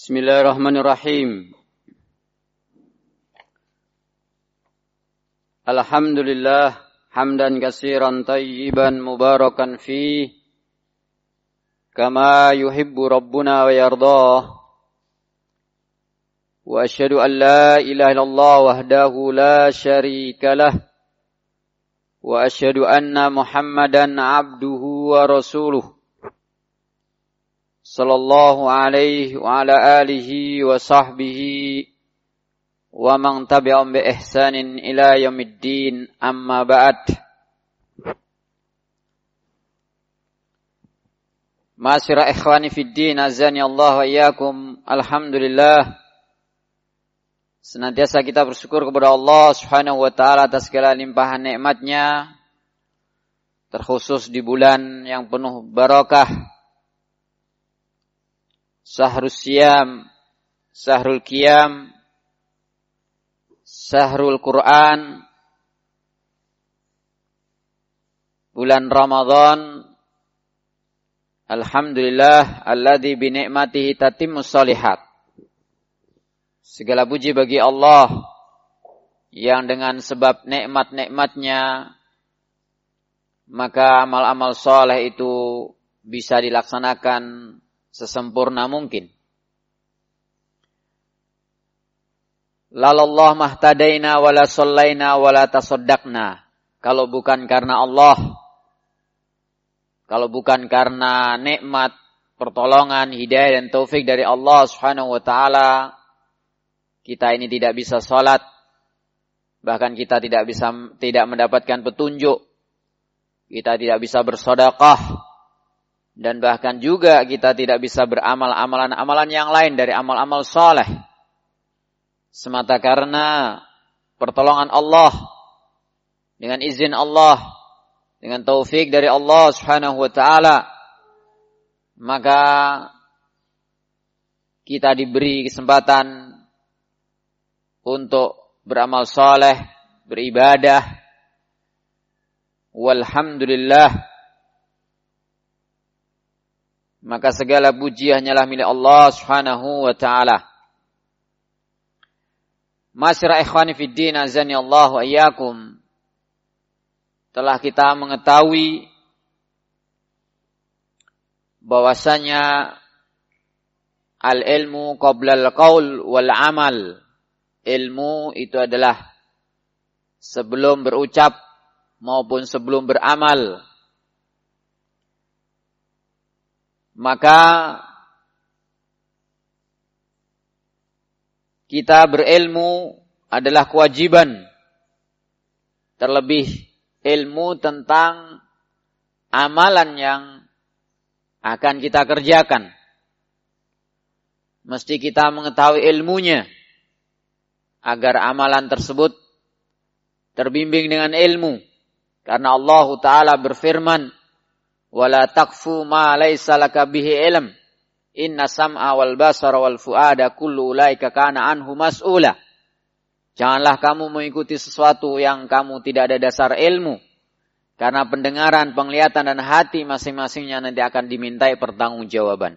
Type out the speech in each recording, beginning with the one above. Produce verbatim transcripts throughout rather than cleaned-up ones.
Bismillahirrahmanirrahim. Alhamdulillah hamdan katsiran tayyiban mubarakan fi kama yuhibbu rabbuna wa yardah. Wa asyhadu an la ilaha illallah wahdahu la syarika lah. Wa asyhadu anna Muhammadan abduhu wa rasuluh. Sallallahu alaihi wa ala alihi wa sahbihi wa man tabi'ahum bi ihsanin ila yaumiddin, amma ba'd. Ma'asyiral ikhwani fid din, azani Allah wa iyyakum. Alhamdulillah, senantiasa kita bersyukur kepada Allah Subhanahu wa taala atas segala limpahan nikmat-Nya, terkhusus di bulan yang penuh barakah, Syahrul Siyam, Syahrul Qiyam, Syahrul Quran, bulan Ramadan. Alhamdulillah alladzi bi ni'matihi tatimmus shalihat. Segala puji bagi Allah yang dengan sebab nikmat-nikmat-Nya maka amal-amal saleh itu bisa dilaksanakan sesempurna mungkin. Lalallah mahtadaina wala sallaina wala tasaddaqna. Kalau bukan karena Allah, kalau bukan karena nikmat, pertolongan, hidayah dan taufik dari Allah Subhanahu wa taala, kita ini tidak bisa salat, bahkan kita tidak bisa tidak mendapatkan petunjuk. Kita tidak bisa bersedekah. Dan bahkan juga kita tidak bisa beramal amalan-amalan yang lain dari amal-amal saleh. Semata karena pertolongan Allah, dengan izin Allah, dengan taufik dari Allah Subhanahu wa taala, maka kita diberi kesempatan untuk beramal saleh, beribadah. Walhamdulillah. Maka segala puji hanyalah milik Allah Subhanahu wa taala. Ma'asyiral ikhwani fid din, azani Allah wa iyyakum. Telah kita mengetahui bahwasanya al-ilmu qabla al-qaul wal amal. Ilmu itu adalah sebelum berucap maupun sebelum beramal. Maka kita berilmu adalah kewajiban, terlebih ilmu tentang amalan yang akan kita kerjakan. Mesti kita mengetahui ilmunya agar amalan tersebut terbimbing dengan ilmu. Karena Allah Ta'ala berfirman, wala taqfu ma laysa laka bihi ilm inna sam'a wal basara wal fuada kullu ulaika kana anhu mas'ula. Janganlah kamu mengikuti sesuatu yang kamu tidak ada dasar ilmu, karena pendengaran, penglihatan dan hati masing-masingnya nanti akan dimintai pertanggungjawaban.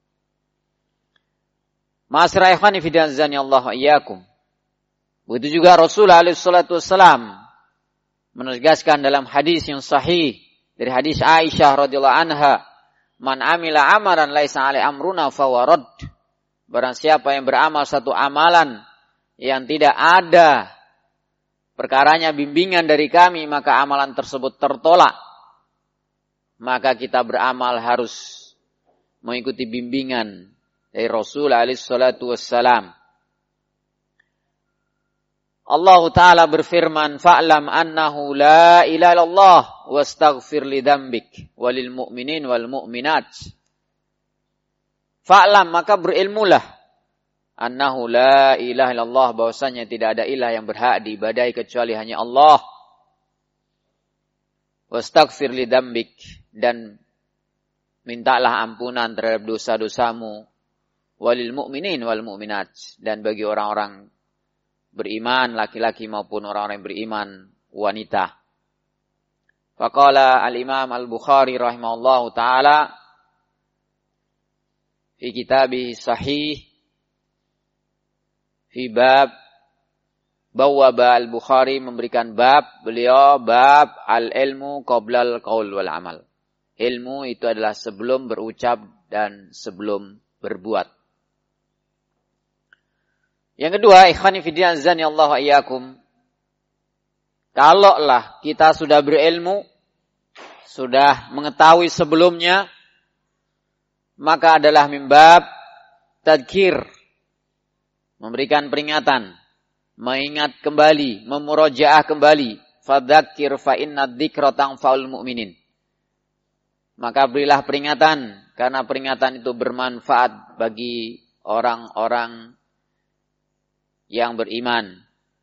Ma'asyiral ikhwani fi din, azani Allah wa iyyakum. Begitu juga Rasulullah alaihi salatu wassalam menegaskan dalam hadis yang sahih dari hadis Aisyah radhiyallahu anha, man amila amalan laisa alai amruna fawarad. Barang siapa yang beramal satu amalan yang tidak ada perkaranya bimbingan dari kami, maka amalan tersebut tertolak. Maka kita beramal harus mengikuti bimbingan dari Rasul alaihi salatu wassalam. Allah Ta'ala berfirman, fa'lam annahu la ilaha illallah wastaghfir li dzambik walil mu'minin wal mu'minat. Fa'lam, maka berilmulah, annahu la ilaha illallah, bahwasanya tidak ada ilah yang berhak diibadahi kecuali hanya Allah. Wastaghfir li dzambik, dan mintalah ampunan terhadap dosa-dosamu, walil mu'minin wal mu'minat, dan bagi orang-orang beriman laki-laki maupun orang-orang yang beriman wanita. Faqala al-Imam al-Bukhari rahimahullahu ta'ala fi kitabih sahih fi bab bawwaba al-Bukhari memberikan bab, beliau bab al-ilmu qoblal qaul wal amal. Ilmu itu adalah sebelum berucap dan sebelum berbuat. Yang kedua, ikhwani fiddin azani Allah wa iyyakum. Kalaulah kita sudah berilmu, sudah mengetahui sebelumnya, maka adalah mimbab tadkir, memberikan peringatan, mengingat kembali, memurojaah kembali. Fadzakir fa inna dzikra tanfa'ul mu'minin. Maka berilah peringatan, karena peringatan itu bermanfaat bagi orang-orang yang beriman.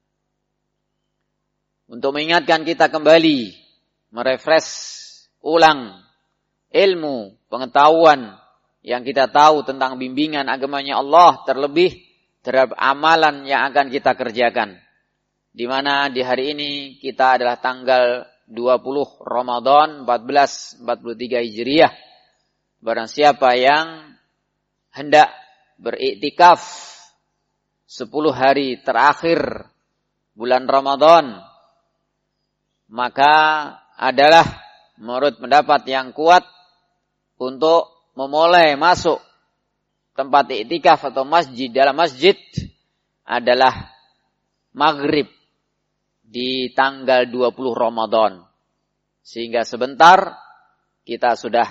Untuk mengingatkan kita kembali, merefresh ulang ilmu, pengetahuan yang kita tahu tentang bimbingan agamanya Allah, terlebih terhadap amalan yang akan kita kerjakan. Di mana di hari ini kita adalah tanggal dua puluh Ramadan empat belas empat puluh tiga Hijriah. Barang siapa yang hendak beriktikaf sepuluh hari terakhir bulan Ramadan, maka adalah menurut pendapat yang kuat untuk memulai masuk tempat iktikaf atau masjid dalam masjid adalah maghrib di tanggal dua puluh Ramadan. Sehingga sebentar kita sudah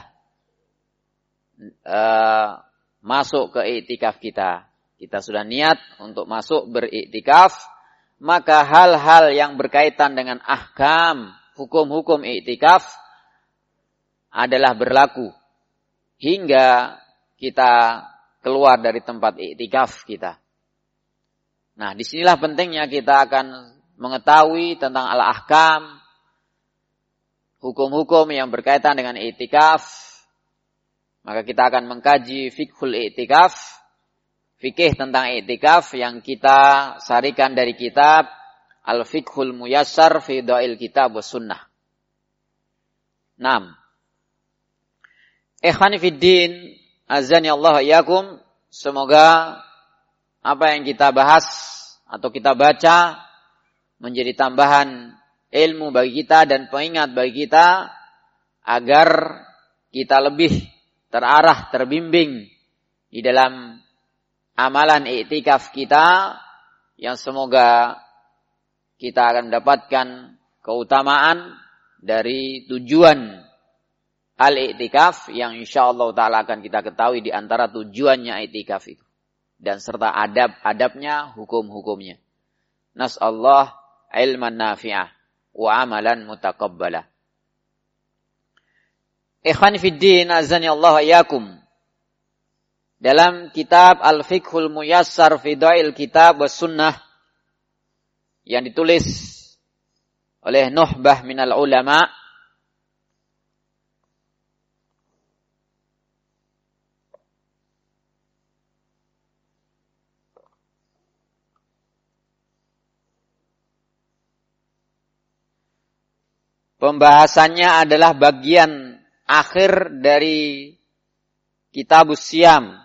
uh, masuk ke iktikaf kita. Kita sudah niat untuk masuk beriktikaf, maka hal-hal yang berkaitan dengan ahkam, hukum-hukum iktikaf adalah berlaku hingga kita keluar dari tempat iktikaf kita. Nah, disinilah pentingnya kita akan mengetahui tentang al-ahkam, hukum-hukum yang berkaitan dengan iktikaf. Maka kita akan mengkaji fiqhul iktikaf, fikih tentang iktikaf yang kita sarikan dari kitab Al-Fiqhul Muyassar fi Dha'il Kitab was Sunnah. enam. Ikhwani fiddin, azani Allah iyyakum, semoga apa yang kita bahas atau kita baca menjadi tambahan ilmu bagi kita dan pengingat bagi kita agar kita lebih terarah, terbimbing di dalam amalan iktikaf kita, yang semoga kita akan mendapatkan keutamaan dari tujuan al-iktikaf yang insyaallah ta'ala akan kita ketahui di antara tujuannya iktikaf itu. Dan serta adab-adabnya, hukum-hukumnya. Nas'allah ilman nafi'ah wa amalan mutaqabbalah. Ikhwan fiddin, azani Allah wa iyyakum. Dalam kitab Al-Fiqhul Muyassar fi Dha'il Kitab was Sunnah yang ditulis oleh nuhbah minal ulama, pembahasannya adalah bagian akhir dari Kitabus Siyam.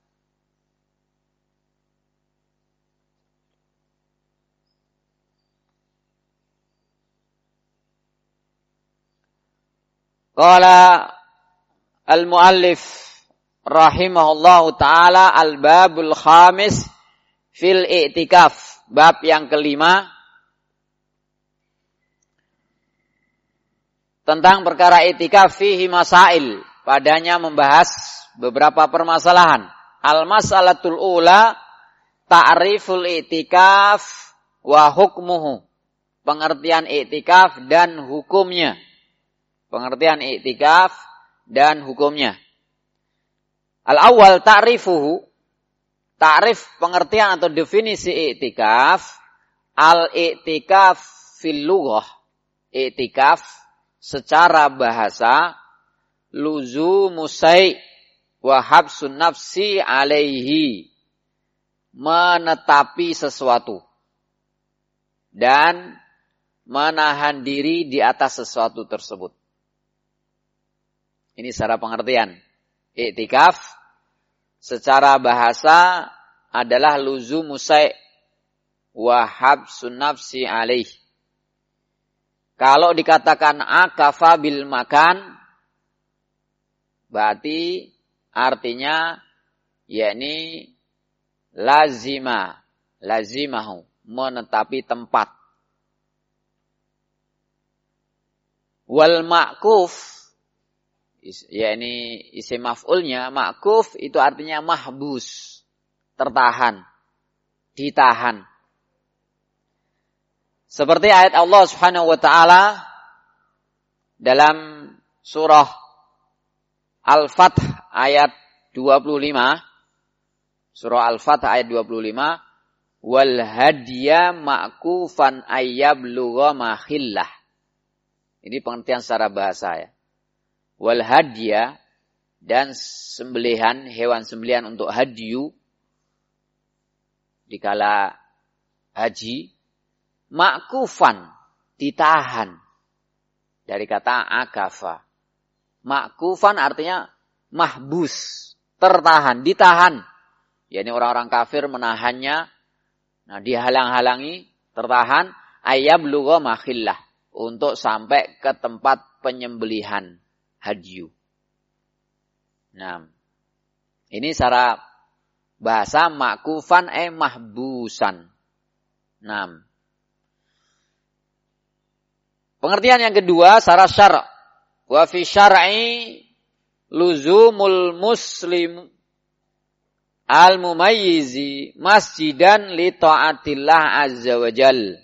Qala al-muallif rahimahullahu ta'ala al-babul khamis fil i'tikaf. Bab yang kelima tentang perkara i'tikaf fihi masail. Padanya membahas beberapa permasalahan. Al-mas'alatul ula ta'riful i'tikaf wa hukmuhu. Pengertian i'tikaf dan hukumnya. Pengertian i'tikaf dan hukumnya. Al-awwal ta'rifuhu. Ta'rif pengertian atau definisi i'tikaf. Al-i'tikaf fil lughah. I'tikaf secara bahasa luzumu sai' wa habsun nafsi alaihi. Menetapi sesuatu dan menahan diri di atas sesuatu tersebut. Ini secara pengertian. I'tikaf secara bahasa adalah luzumu sai', wa habsun nafsi alaih. Kalau dikatakan akafa bil makan, berarti artinya yakni lazima, lazimahu, menetapi tempat. Wal ma'kuf, yakni isim maf'ulnya, ma'kuf itu artinya mahbus, tertahan, ditahan. Seperti ayat Allah Subhanahu wa taala dalam surah Al-Fath ayat dua puluh lima, surah Al-Fath ayat dua puluh lima, wal hadiya ma'kufan ayyablugha mahillah. Ini pengertian secara bahasa ya. Wal hadiya, dan sembelihan, hewan sembelihan untuk hadyu dikala haji, ma'kufan, ditahan. Dari kata akafa. Ma'kufan artinya mahbus, tertahan, ditahan. yakni orang-orang kafir menahannya, nah dihalang-halangi, tertahan, ayablugha mahillah, untuk sampai ke tempat penyembelihan hadyu. Nah, ini secara bahasa ma'kufan eh mahbusan. Nah, pengertian yang kedua secara syara', wa fi syar'i luzumul muslim al-mumayyizi masjidan li ta'atillah azza wa jal.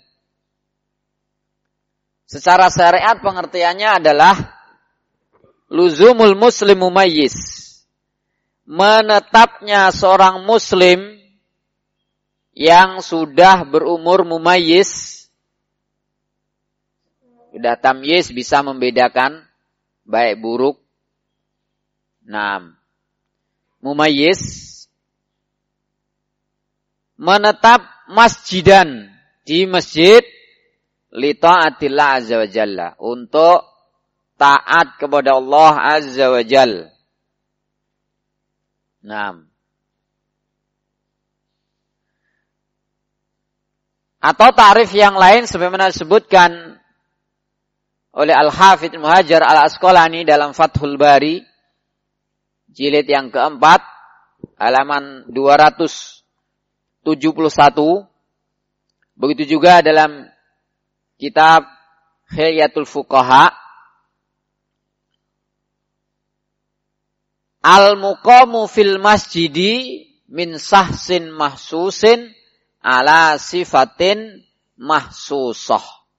Secara syariat pengertiannya adalah luzumul muslim mumayyiz, menetapnya seorang muslim yang sudah berumur mumayyiz, sudah tamyiz, bisa membedakan baik buruk. Nah, mumayyiz menetap masjidan, di masjid, li ta'atillah azza wa jalla, untuk taat kepada Allah azza wa jalla. Nah, atau ta'rif yang lain sebagaimana disebutkan oleh Al-Hafidz Ibnu Hajar Al-Asqalani dalam Fathul Bari jilid yang keempat halaman dua ratus tujuh puluh satu. Begitu juga dalam kitab Hilyatul Fuqaha, al-muqamu fil masjidi min sahsin mahsusin ala sifatin mahsusah.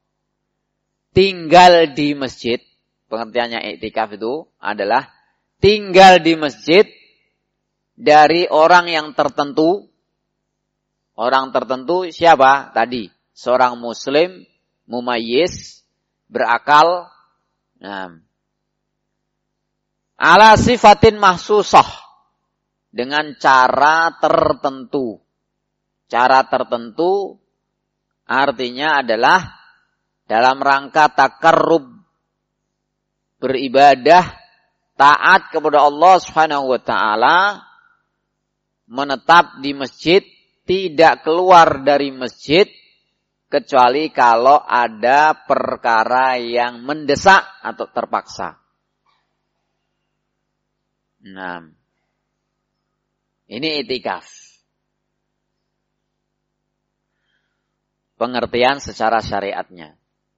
Tinggal di masjid, pengertiannya iktikaf itu adalah tinggal di masjid dari orang yang tertentu. Orang tertentu siapa? Tadi, seorang muslim, mumayyiz, berakal, nah, ala sifatin mahsusah, dengan cara tertentu. Cara tertentu artinya adalah dalam rangka takarrub, beribadah, taat kepada Allah Subhanahu wa taala, menetap di masjid, tidak keluar dari masjid kecuali kalau ada perkara yang mendesak atau terpaksa. Nah, ini i'tikaf. Pengertian secara syariatnya.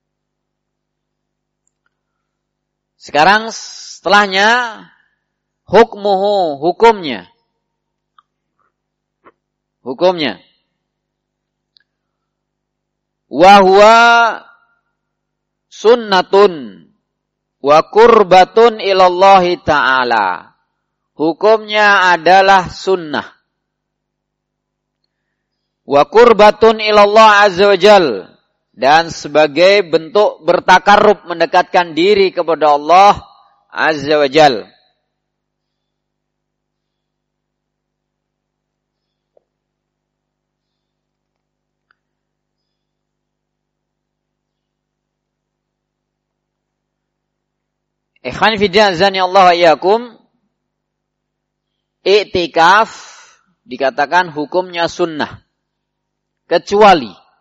Sekarang setelahnya hukmuhu, hukumnya. Hukumnya. Wa huwa sunnatun wa qurbatun ilallahi ta'ala. Hukumnya adalah sunnah. Wa qurbatun ilallah azza wa jal, dan sebagai bentuk bertakarrub, mendekatkan diri kepada Allah azza wa jal. Ikhwan fillah azani Allah wa iyyakum, i'tikaf dikatakan hukumnya sunnah, kecuali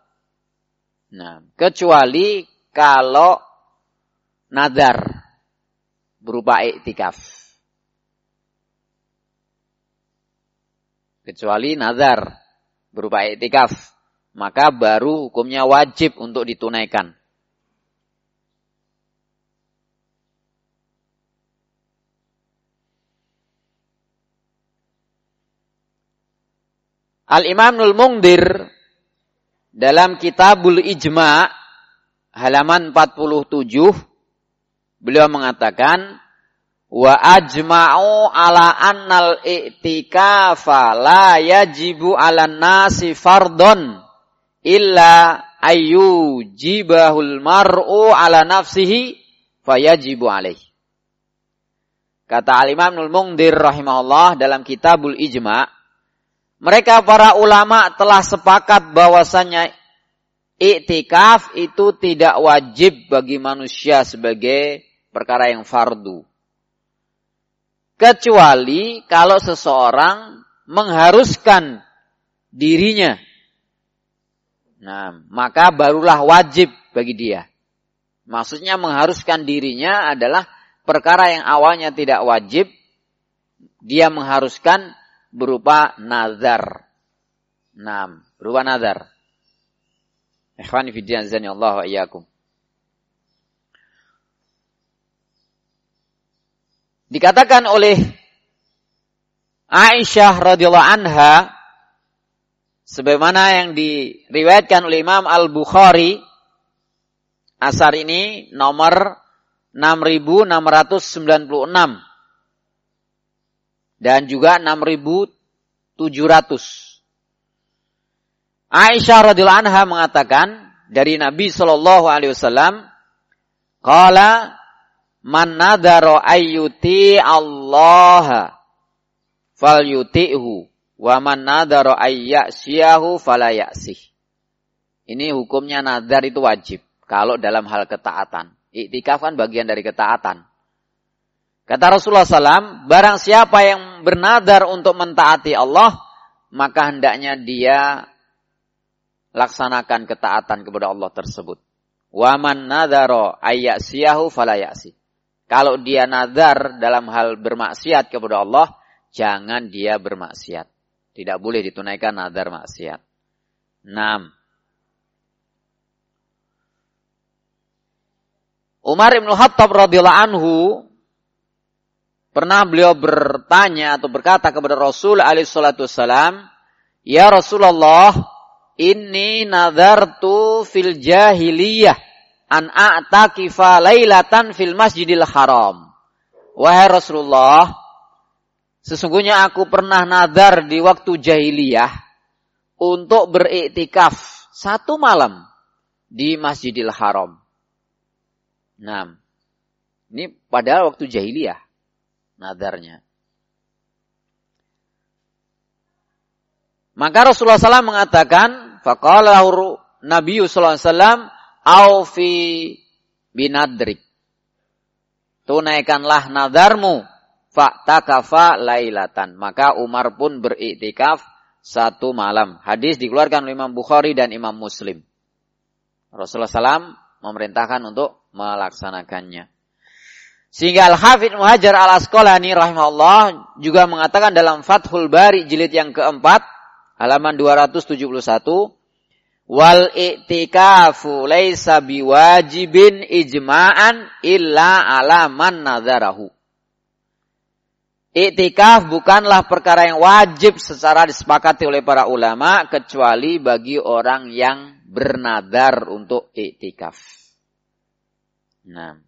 Nah, kecuali kalau nadar berupa iktikaf. Kecuali nazar berupa iktikaf, maka baru hukumnya wajib untuk ditunaikan. Al-Imam Al-Mundhir dalam Kitabul Ijma' halaman empat puluh tujuh beliau mengatakan wa ajma'u ala annal i'tikafa la yajibu 'alan nasi fardhon illa ayyujibahul mar'u 'ala nafsihi fayajibu 'alaihi. Kata Al-Imam Al-Mundhir rahimahullah dalam Kitabul Ijma', mereka para ulama telah sepakat bahwasanya i'tikaf itu tidak wajib bagi manusia sebagai perkara yang fardu. Kecuali kalau seseorang mengharuskan dirinya. Nah, maka barulah wajib bagi dia. Maksudnya mengharuskan dirinya adalah perkara yang awalnya tidak wajib, dia mengharuskan berupa nazar. Nah, berupa nazar. Ikhwani fi din azani Allah wa iyyakum. Dikatakan oleh Aisyah radhiyallahu anha sebagaimana yang diriwayatkan oleh Imam Al-Bukhari, asar ini nomor enam ribu enam ratus sembilan puluh enam dan juga enam ribu tujuh ratus. Aisyah radhiyallahu anha mengatakan dari Nabi sallallahu alaihi wasallam, qala man nadhara ayyuti Allah falyuti'hu wa man nadhara ayyasiyahu fala ya'sih. Ini hukumnya nadar itu wajib kalau dalam hal ketaatan. Iktikaf kan bagian dari ketaatan. Kata Rasulullah sallallahu alaihi wasallam, barang siapa yang bernadar untuk mentaati Allah, maka hendaknya dia laksanakan ketaatan kepada Allah tersebut. Wa man nadhara ayyasiyahu fala ya'sih. Kalau dia nazar dalam hal bermaksiat kepada Allah, jangan dia bermaksiat. Tidak boleh ditunaikan nazar maksiat. enam. Umar bin Khattab radhiyallahu anhu pernah beliau bertanya atau berkata kepada Rasul alaihi salatu wassalam, "Ya Rasulullah, inni nazartu fil jahiliyah an a'takifa lailatan fil Masjidil Haram." Wahai Rasulullah, sesungguhnya aku pernah nazar di waktu jahiliyah untuk beriktikaf satu malam di Masjidil Haram. Nah, ini padahal waktu jahiliyah nazarnya. Maka Rasulullah sallallahu alaihi wasallam mengatakan, faqala Nabi sallallahu alaihi wasallam, aufi binadrik. Tunaikanlah nadarmu, fa'takafa lailatan. Maka Umar pun beriktikaf satu malam. Hadis dikeluarkan oleh Imam Bukhari dan Imam Muslim. Rasulullah sallallahu alaihi wasallam memerintahkan untuk melaksanakannya. Sehingga Al-Hafidz Ibnu Hajar Al-Asqalani rahimahullah juga mengatakan dalam Fathul Bari jilid yang keempat, halaman dua ratus tujuh puluh satu, wal i'tikafu laisa biwajibin ijma'an illa ala man nadzarahu. I'tikaf bukanlah perkara yang wajib secara disepakati oleh para ulama kecuali bagi orang yang bernadar untuk i'tikaf. Nah,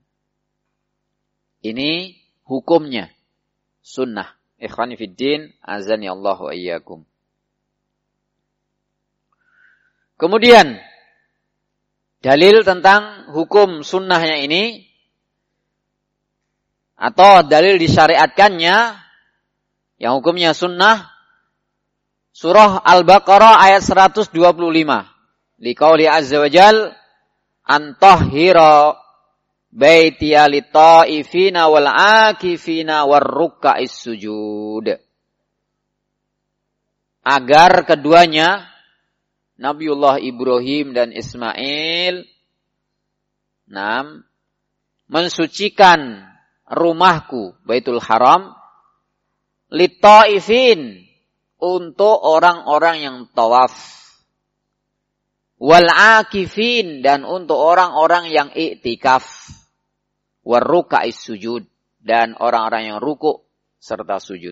ini hukumnya sunnah. Ikhwani fiddin, azani Allah wa iyyakum. Kemudian dalil tentang hukum sunnahnya ini atau dalil disyariatkannya yang hukumnya sunnah, surah Al-Baqarah ayat seratus dua puluh lima. Liqauli azza wa jal, antahhira baitiya lit-ta'ifina wal 'akifina war-ruk'is sujud. Agar keduanya, Nabiullah Ibrahim dan Ismail enam mensucikan rumahku Baitul Haram lit-taifin untuk orang-orang yang tawaf wal akifin dan untuk orang-orang yang i'tikaf war ruka'is sujud dan orang-orang yang ruku' serta sujud.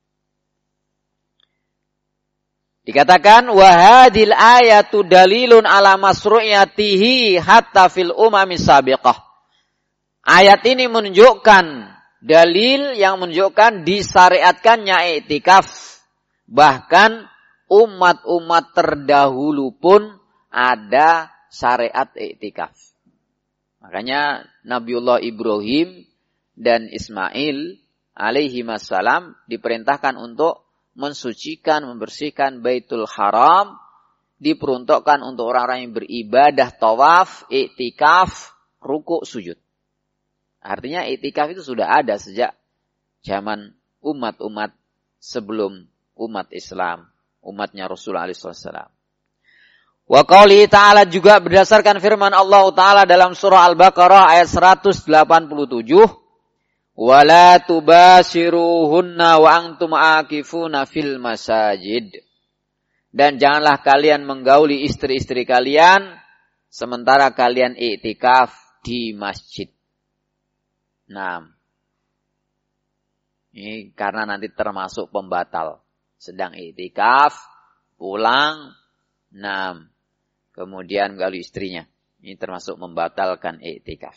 Dikatakan wa hadhil ayatu dalilun ala masru'iyatihi hatta fil umamis sabiqah. Ayat ini menunjukkan dalil yang menunjukkan disyariatkannya i'tikaf. Bahkan umat-umat terdahulu pun ada syariat i'tikaf. Makanya Nabiullah Ibrahim dan Ismail alaihi wassalam diperintahkan untuk mensucikan, membersihkan Baitul Haram, diperuntukkan untuk orang-orang yang beribadah, tawaf, i'tikaf, ruku', sujud. Artinya i'tikaf itu sudah ada sejak zaman umat-umat sebelum umat Islam, umatnya Rasulullah shallallahu alaihi wasallam. Wa qauli ta'ala juga berdasarkan firman Allah Ta'ala dalam surah Al-Baqarah ayat seratus delapan puluh tujuh, wala tubashiruhunna wa antum aakifuna fil masajid. Dan janganlah kalian menggauli istri-istri kalian sementara kalian i'tikaf di masjid. Nah, ini karena nanti termasuk pembatal. Sedang i'tikaf, pulang, nah, kemudian menggauli istrinya. Ini termasuk membatalkan i'tikaf.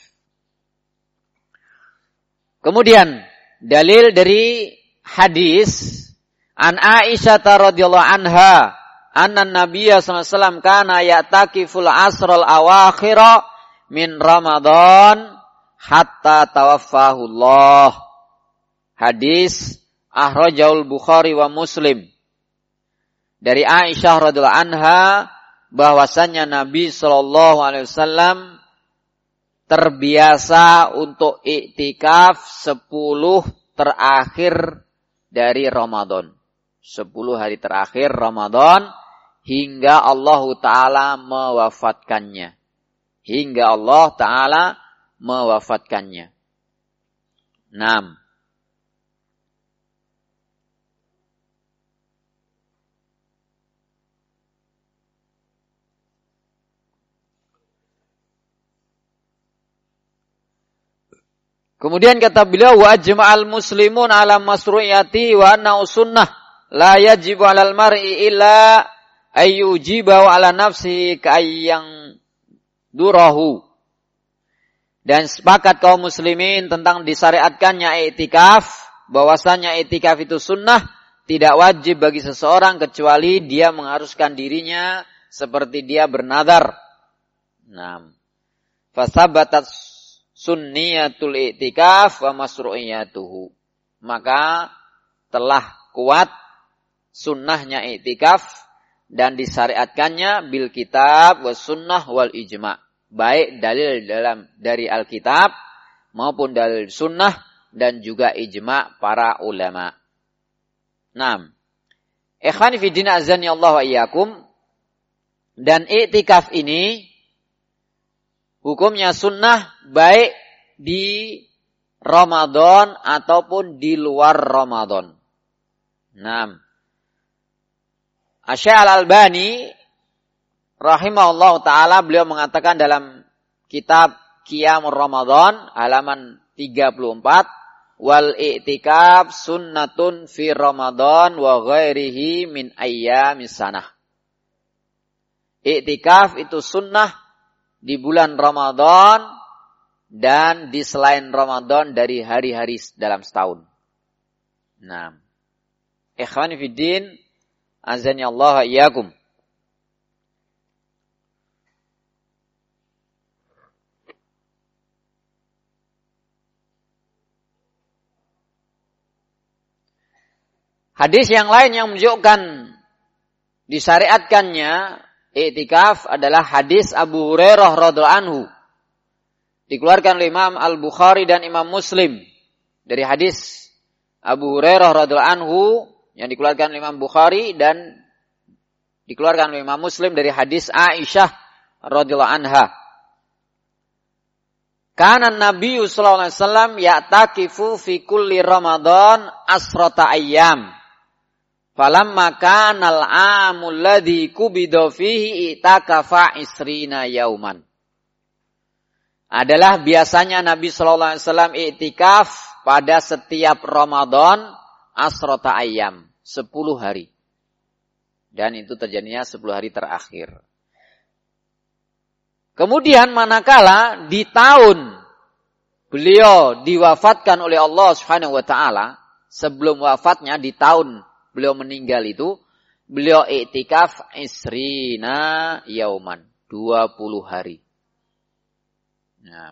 Kemudian dalil dari hadis an Aisyah radhiyallahu anha anna Nabiyya sallallahu alaihi wasallam kana ya'takiful asral awakhir min Ramadan hatta tawaffahu Allah. Hadis akhrajaul Bukhari wa Muslim. Dari Aisyah radhiyallahu anha bahwasannya Nabi sallallahu alaihi wasallam terbiasa untuk i'tikaf sepuluh terakhir dari Ramadan. Sepuluh hari terakhir Ramadan hingga Allah Ta'ala mewafatkannya. Hingga Allah Ta'ala mewafatkannya. Enam. Kemudian kata beliau wa ajma'al muslimun ala masru'iyati wa anna sunnah la yajibu 'alal mar'i illa ayyujiba wa 'ala nafsihi ka'ayyang durahu. Dan sepakat kaum muslimin tentang disyariatkannya i'tikaf, bahwasanya i'tikaf itu sunnah, tidak wajib bagi seseorang kecuali dia mengharuskan dirinya seperti dia bernadar. Nah, fasabatat sunniyatul i'tikaf wa masru'iyatuhu. Maka telah kuat sunnahnya i'tikaf dan disyariatkannya bil kitab was sunnah wal ijma'. Baik dalil dalam dari Alkitab maupun dalil sunnah dan juga ijma' para ulama. Naam. Ikhwani fi din azani Allah wa iyyakum. Dan i'tikaf ini hukumnya sunnah baik di Ramadan ataupun di luar Ramadan. Naam. Asy-Syaikh Al-Albani rahimahullah ta'ala beliau mengatakan dalam kitab Qiyamul Ramadan halaman tiga puluh empat, wal i'tikaf sunnatun fi Ramadan wa ghairihi min ayyamis sanah. I'tikaf itu sunnah di bulan Ramadan dan di selain Ramadan dari hari-hari dalam setahun. Nah, ikhwani fiddin, azani Allah iyyakum. Hadis yang lain yang menunjukkan disyariatkannya i'tikaf adalah hadis Abu Hurairah radhiyallahu anhu. Dikeluarkan oleh Imam Al-Bukhari dan Imam Muslim. Dari hadis Abu Hurairah radhiyallahu anhu yang dikeluarkan oleh Imam Bukhari dan Dikeluarkan oleh Imam Muslim dari hadis Aisyah radhiyallahu anha. Kana Nabi sallallahu alaihi wasallam ya'takifu fi kulli Ramadan asrata ayyam. Falamma kana al-'amul ladzi qubida fihi itakafa isrina yauman. Adalah biasanya Nabi sallallahu alaihi wasallam i'tikaf pada setiap Ramadan asrata ayyam, sepuluh hari. Dan itu terjadinya sepuluh hari terakhir. Kemudian manakala di tahun beliau diwafatkan oleh Allah Subhanahu wa taala, sebelum wafatnya di tahun beliau meninggal itu, beliau i'tikaf isrina yauman, dua puluh hari. Nah.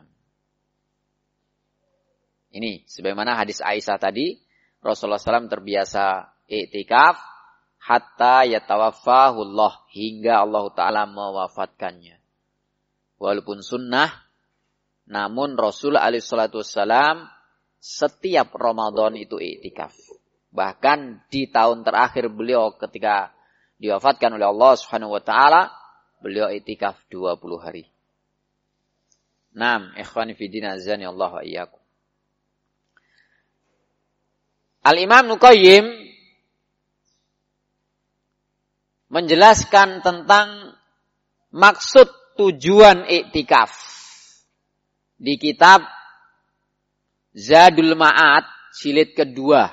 Ini sebagaimana hadis Aisyah tadi, Rasulullah shallallahu alaihi wasallam terbiasa i'tikaf hatta yatawaffahullah, hingga Allah Ta'ala mewafatkannya. Walaupun sunnah, namun Rasul alaihi salatu wassalam setiap Ramadan itu i'tikaf. Bahkan di tahun terakhir beliau ketika diwafatkan oleh Allah Subhanahu wa taala, beliau i'tikaf dua puluh hari. Naam, ikhwani fi din azani Allah wa iyyakum. Al-Imam Ibnu Qayyim menjelaskan tentang maksud tujuan iktikaf di kitab Zadul Ma'ad jilid kedua.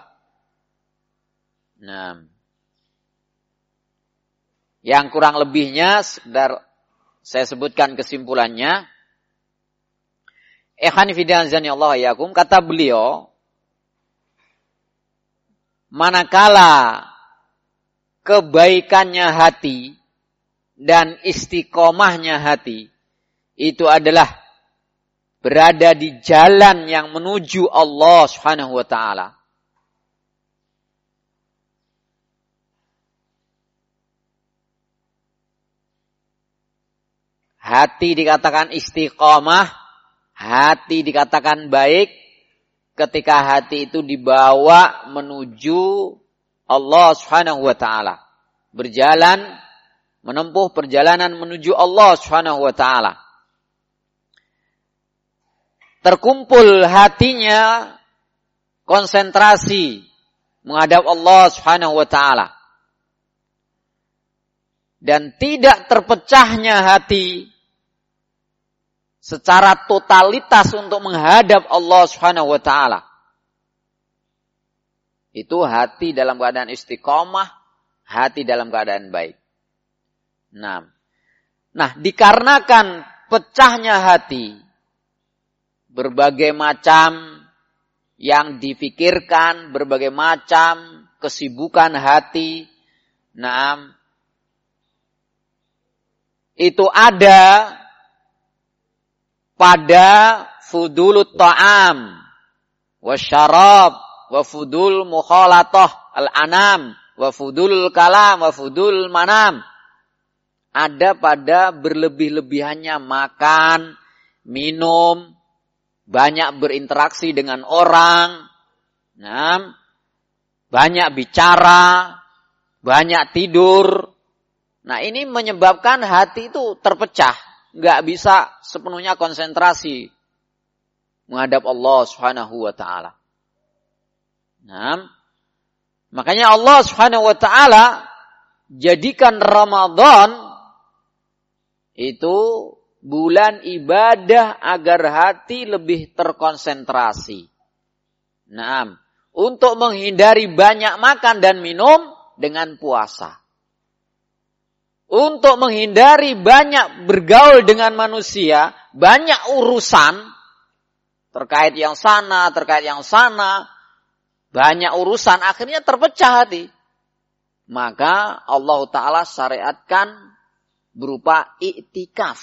Nah, yang kurang lebihnya sekedar saya sebutkan kesimpulannya. Ikhwani fi din azani Allah wa iyyakum, kata beliau, manakala kebaikannya hati dan istiqomahnya hati itu adalah berada di jalan yang menuju Allah Subhanahu wa taala, hati dikatakan istiqomah, hati dikatakan baik ketika hati itu dibawa menuju Allah Subhanahu wa taala, berjalan menempuh perjalanan menuju Allah Subhanahu wa taala. Terkumpul hatinya, konsentrasi menghadap Allah Subhanahu wa taala. Dan tidak terpecahnya hati secara totalitas untuk menghadap Allah Subhanahu wa taala. Itu hati dalam keadaan istiqomah, hati dalam keadaan baik. Nah, nah dikarenakan pecahnya hati, berbagai macam yang difikirkan, berbagai macam kesibukan hati, nah, itu ada pada fudulut ta'am wasyarab wa fudul mukhalatah al-anam wa fudul kalam wa fudul manam. Ada pada berlebih-lebihannya makan, minum, banyak berinteraksi dengan orang, nah, banyak bicara, banyak tidur. Nah, ini menyebabkan hati itu terpecah, nggak bisa sepenuhnya konsentrasi menghadap Allah Subhanahu wa taala. Nah, makanya Allah Subhanahu wa taala jadikan Ramadan itu bulan ibadah agar hati lebih terkonsentrasi. Nah, untuk menghindari banyak makan dan minum dengan puasa. Untuk menghindari banyak bergaul dengan manusia, banyak urusan terkait yang sana, terkait yang sana, banyak urusan, akhirnya terpecah hati. Maka Allah Ta'ala syariatkan berupa iktikaf.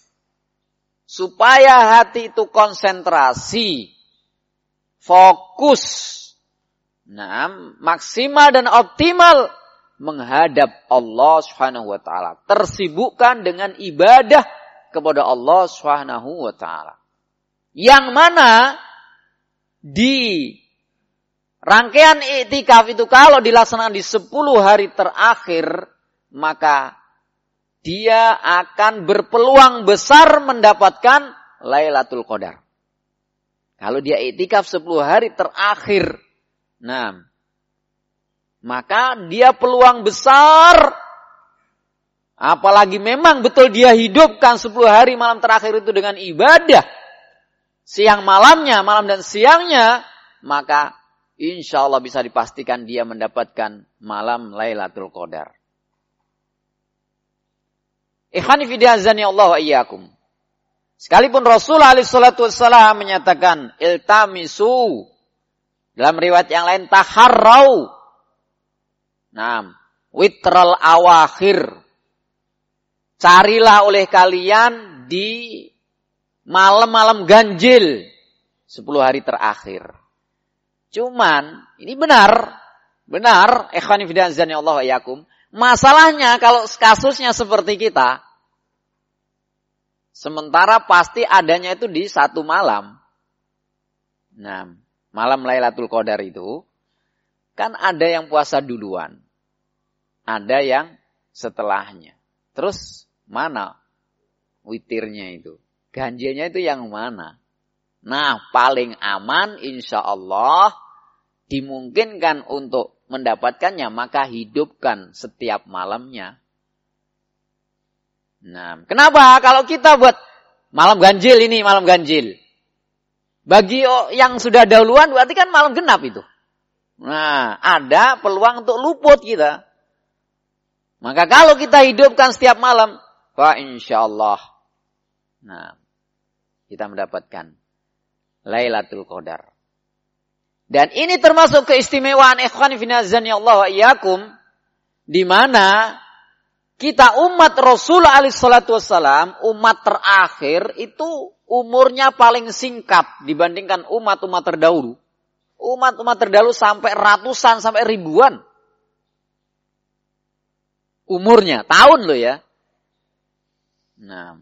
Supaya hati itu konsentrasi, fokus, nah, maksimal dan optimal menghadap Allah Subhanahu wa taala, tersibukkan dengan ibadah kepada Allah Subhanahu wa taala. Yang mana di rangkaian iktikaf itu kalau dilaksanakan di sepuluh hari terakhir, maka dia akan berpeluang besar mendapatkan Lailatul Qadar. Kalau dia iktikaf sepuluh hari terakhir, nah, maka dia peluang besar, apalagi memang betul dia hidupkan sepuluh hari malam terakhir itu dengan ibadah, siang malamnya, malam dan siangnya, maka insya Allah bisa dipastikan dia mendapatkan malam Lailatul Qadar. Ikhwani fi din azani Allah wa iyyakum. Sekalipun Rasulullah alaihi salatu wassalam menyatakan iltamisu, dalam riwayat yang lain taharrau, nah, witral awakhir, carilah oleh kalian di malam-malam ganjil sepuluh hari terakhir. Cuman ini benar, benar, ikhwani fi din azani Allah wa iyyakum. Masalahnya kalau kasusnya seperti kita, sementara pasti adanya itu di satu malam. Nah, malam Lailatul Qadar itu, kan ada yang puasa duluan. Ada yang setelahnya. Terus mana witirnya itu? Ganjilnya itu yang mana? Nah, paling aman insya Allah dimungkinkan untuk mendapatkannya, maka hidupkan setiap malamnya. Nah, kenapa? Kalau kita buat malam ganjil ini, malam ganjil. Bagi yang sudah dahuluan berarti kan malam genap itu. Nah, ada peluang untuk luput kita. Maka kalau kita hidupkan setiap malam, fa insyaallah, nah, kita mendapatkan Lailatul Qadar. Dan ini termasuk keistimewaan ikhwani fi din Allah wa iyyakum, di mana kita umat Rasulullah alaihi salatu wassalam, umat terakhir itu umurnya paling singkat dibandingkan umat-umat terdahulu. Umat-umat terdahulu sampai ratusan, sampai ribuan umurnya, tahun loh ya. Nah,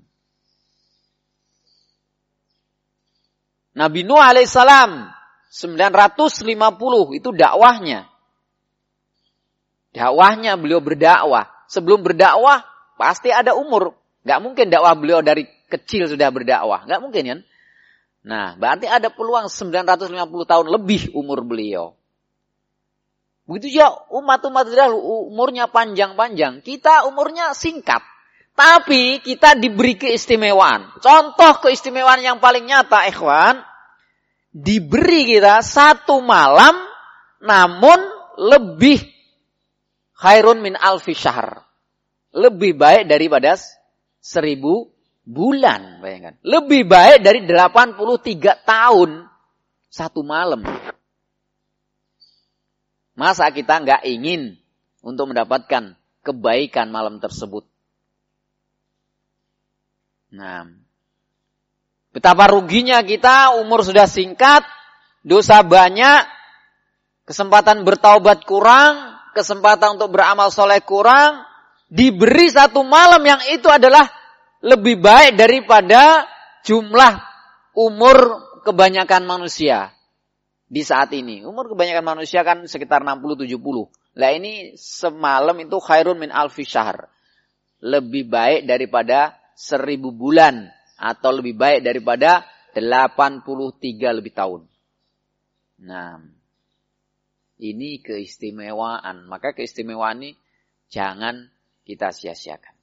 Nabi Nuh alaihissalam sembilan ratus lima puluh itu dakwahnya. Dakwahnya beliau berdakwah. Sebelum berdakwah pasti ada umur. Gak mungkin dakwah beliau dari kecil sudah berdakwah. Gak mungkin kan? Nah, berarti ada peluang sembilan ratus lima puluh tahun lebih umur beliau. Begitu ya umat-umat dahulu umurnya panjang-panjang. Kita umurnya singkat. Tapi kita diberi keistimewaan. Contoh keistimewaan yang paling nyata, ikhwan. Diberi kita satu malam, namun lebih khairun min alfi syahr. Lebih baik daripada seribu bulan. Bayangkan. Lebih baik dari delapan puluh tiga tahun. Satu malam. Masa kita nggak ingin untuk mendapatkan kebaikan malam tersebut? Nah, betapa ruginya kita, umur sudah singkat, dosa banyak, kesempatan bertaubat kurang, kesempatan untuk beramal soleh kurang, diberi satu malam yang itu adalah lebih baik daripada jumlah umur kebanyakan manusia. Di saat ini, umur kebanyakan manusia kan sekitar enam puluh tujuh puluh. Lah ini semalam itu khairun min alfi syahr. Lebih baik daripada seribu bulan. Atau lebih baik daripada delapan puluh tiga lebih tahun. Nah, ini keistimewaan. Maka keistimewaan ini jangan kita sia-siakan.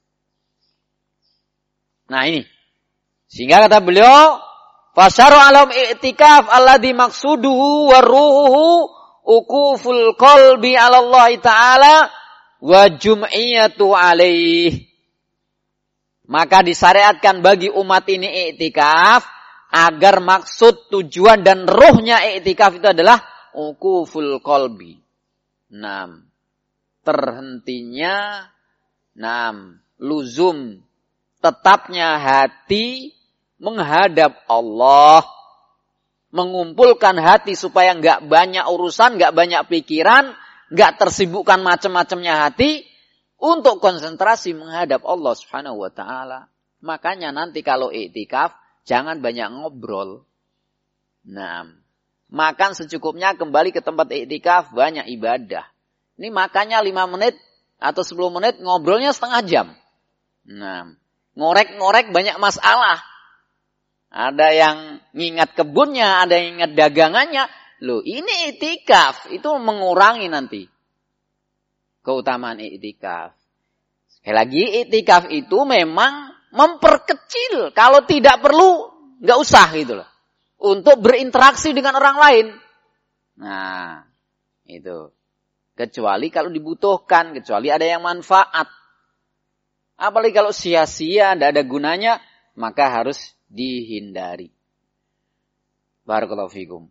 Nah ini. Sehingga kata beliau, fasyaru alam i'tikaf alladhi maksuduhu wa ruhuhu ukuful qalbi ala Allah Ta'ala wa jum'iyatu alaih. Maka disyariatkan bagi umat ini i'tikaf agar maksud, tujuan dan ruhnya i'tikaf itu adalah ukuful qalbi. Enam. Terhentinya, enam. Luzum. Tetapnya hati menghadap Allah, mengumpulkan hati supaya nggak banyak urusan, nggak banyak pikiran, nggak tersibukkan macam-macamnya hati, untuk konsentrasi menghadap Allah Subhanahu wa Ta'ala. Makanya nanti kalau i'tikaf jangan banyak ngobrol. Nah, makan secukupnya, kembali ke tempat i'tikaf, banyak ibadah. Ini makannya lima menit, atau sepuluh menit ngobrolnya setengah jam. Nah, ngorek-ngorek banyak masalah. Ada yang ngingat kebunnya, ada yang ingat dagangannya. Loh, ini iktikaf, itu mengurangi nanti keutamaan iktikaf. Sekali lagi, iktikaf itu memang memperkecil. Kalau tidak perlu, nggak usah gitu loh. Untuk berinteraksi dengan orang lain. Nah, itu. Kecuali kalau dibutuhkan, kecuali ada yang manfaat. Apalagi kalau sia-sia, tidak ada gunanya, maka harus dihindari. Barakallahu fikum.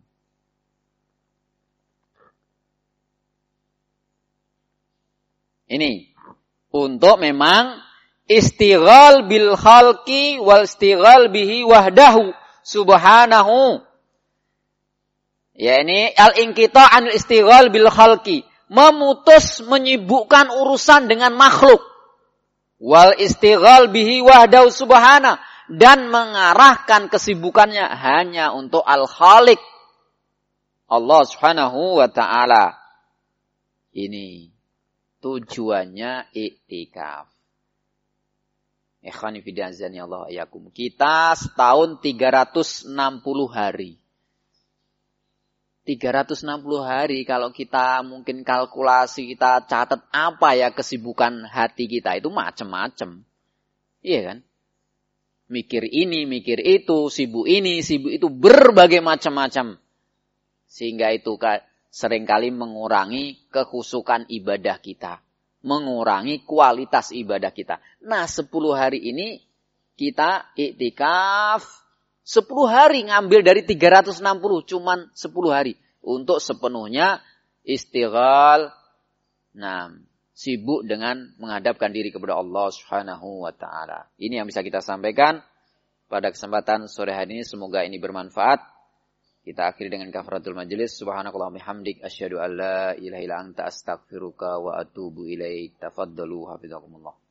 Ini untuk memang istighal bil khalqi wal istighal bihi wahdahu subhanahu. Ya, ini al-inqita' anil istighal bil khalqi, memutus menyibukkan urusan dengan makhluk. Wal istighal bihi wahdahu subhanahu, dan mengarahkan kesibukannya hanya untuk al-khaliq, Allah Subhanahu wa taala. Ini tujuannya iktikaf. Ikhwani fi din azani Allah ayakum. Kita setahun tiga ratus enam puluh hari. tiga ratus enam puluh hari kalau kita mungkin kalkulasi, kita catat apa ya kesibukan hati kita, itu macam-macam. Iya kan? Mikir ini, mikir itu, sibuk ini, sibuk itu, berbagai macam-macam. Sehingga itu seringkali mengurangi kekhusukan ibadah kita. Mengurangi kualitas ibadah kita. Nah, sepuluh hari ini kita iktikaf. sepuluh hari ngambil dari tiga ratus enam puluh. Cuman sepuluh hari. Untuk sepenuhnya istighal. Nah, sibuk dengan menghadapkan diri kepada Allah Subhanahu wa taala. Ini yang bisa kita sampaikan pada kesempatan sore hari ini. Semoga ini bermanfaat. Kita akhiri dengan kafaratul majelis. Subhanakallahumma bihamdik asyhadu an la ilaha illa anta astaghfiruka wa atubu ilaik. Tafaddalu hafizakumullah.